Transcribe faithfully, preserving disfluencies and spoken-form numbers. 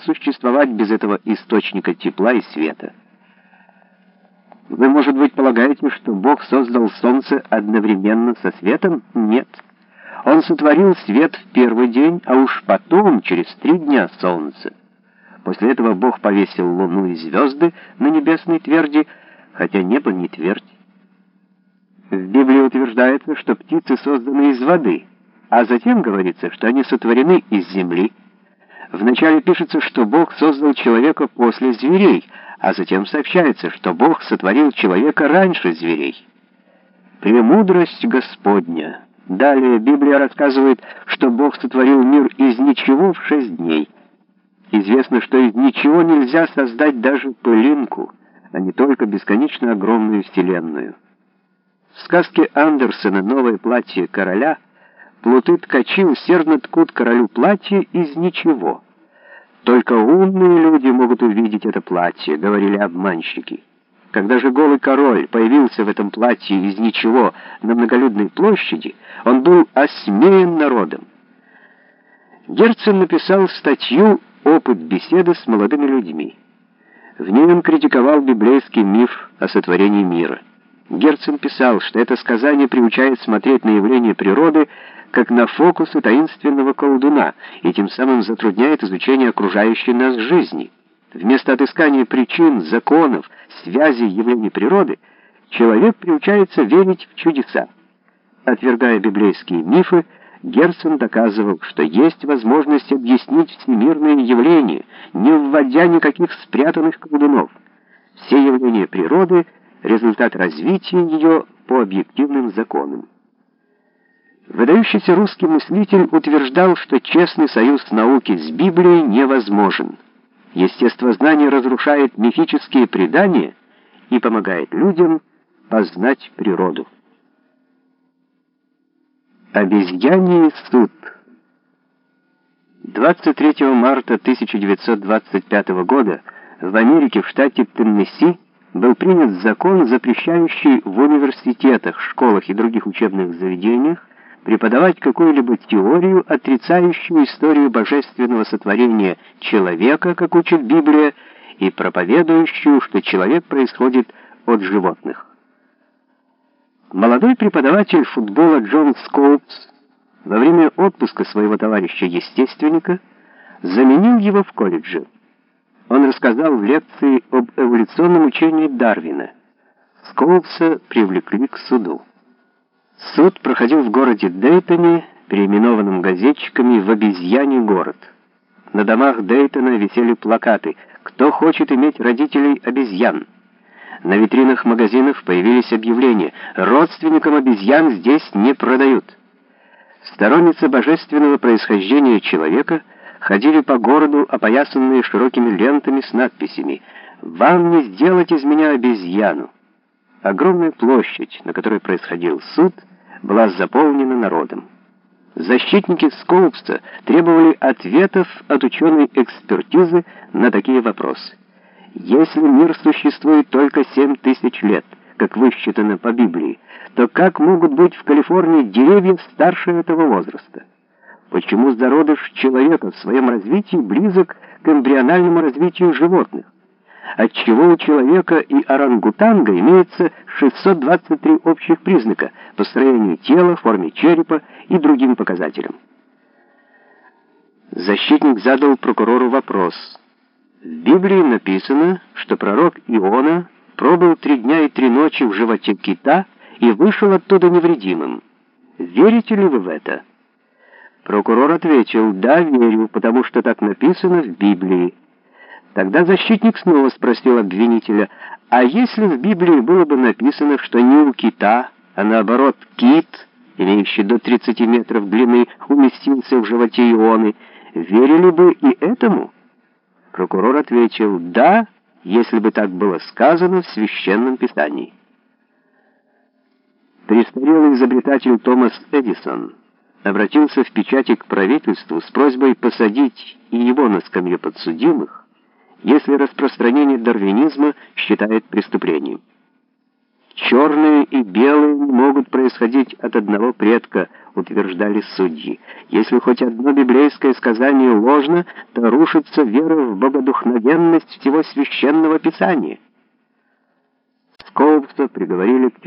существовать без этого источника тепла и света. Вы, может быть, полагаете, что Бог создал солнце одновременно со светом? Нет. Он сотворил свет в первый день, а уж потом, через три дня, солнце. После этого Бог повесил луну и звезды на небесной тверди, хотя небо не твердь. В Библии утверждается, что птицы созданы из воды, а затем говорится, что они сотворены из земли. Вначале пишется, что Бог создал человека после зверей, а затем сообщается, что Бог сотворил человека раньше зверей. Премудрость Господня. Далее Библия рассказывает, что Бог сотворил мир из ничего в шесть дней. Известно, что из ничего нельзя создать даже пылинку, а не только бесконечно огромную вселенную. В сказке Андерсена «Новое платье короля» плуты-ткачи усердно ткут королю платье из ничего. «Только умные люди могут увидеть это платье», — говорили обманщики. Когда же голый король появился в этом платье из ничего на многолюдной площади, он был осмеян народом. Герцен написал статью «Опыт беседы с молодыми людьми». В ней он критиковал библейский миф о сотворении мира. Герцен писал, что это сказание приучает смотреть на явления природы как на фокусы таинственного колдуна и тем самым затрудняет изучение окружающей нас жизни. Вместо отыскания причин, законов, связей явлений природы, человек приучается верить в чудеса. Отвергая библейские мифы, Герцен доказывал, что есть возможность объяснить всемирные явления, не вводя никаких спрятанных колдунов. Все явления природы — результат развития ее по объективным законам. Выдающийся русский мыслитель утверждал, что честный союз науки с Библией невозможен. Естествознание разрушает мифические предания и помогает людям познать природу. Обезьяний суд. двадцать третьего марта тысяча девятьсот двадцать пятого года в Америке, в штате Теннесси, был принят закон, запрещающий в университетах, школах и других учебных заведениях преподавать какую-либо теорию, отрицающую историю божественного сотворения человека, как учит Библия, и проповедующую, что человек происходит от животных. Молодой преподаватель футбола Джон Скоупс во время отпуска своего товарища-естественника заменил его в колледже. Он рассказал в лекции об эволюционном учении Дарвина. Скоупса привлекли к суду. Суд проходил в городе Дейтоне, переименованном газетчиками в «Обезьяний город». На домах Дейтона висели плакаты «Кто хочет иметь родителей обезьян?». На витринах магазинов появились объявления «Родственникам обезьян здесь не продают». Сторонницы божественного происхождения человека ходили по городу, опоясанные широкими лентами с надписями «Вам не сделать из меня обезьяну». Огромная площадь, на которой происходил суд, была заполнена народом. Защитники Скоупса требовали ответов от ученой экспертизы на такие вопросы. Если мир существует только семь тысяч лет, как высчитано по Библии, то как могут быть в Калифорнии деревья старше этого возраста? Почему зародыш человека в своем развитии близок к эмбриональному развитию животных? Отчего у человека и орангутанга имеется шестьсот двадцать три общих признака по строению тела, форме черепа и другим показателям? Защитник задал прокурору вопрос. В Библии написано, что пророк Иона пробыл три дня и три ночи в животе кита и вышел оттуда невредимым. Верите ли вы в это? Прокурор ответил: да, верю, потому что так написано в Библии. Тогда защитник снова спросил обвинителя: а если в Библии было бы написано, что не у кита, а наоборот кит, имеющий до тридцати метров длины, уместился в животе Ионы, верили бы и этому? Прокурор ответил: да, если бы так было сказано в Священном Писании. Престарелый изобретатель Томас Эдисон обратился в печати к правительству с просьбой посадить и его на скамью подсудимых, если распространение дарвинизма считает преступлением. Черные и белые не могут происходить от одного предка, утверждали судьи. Если хоть одно библейское сказание ложно, то рушится вера в богодухновенность всего священного писания. Скоупса приговорили к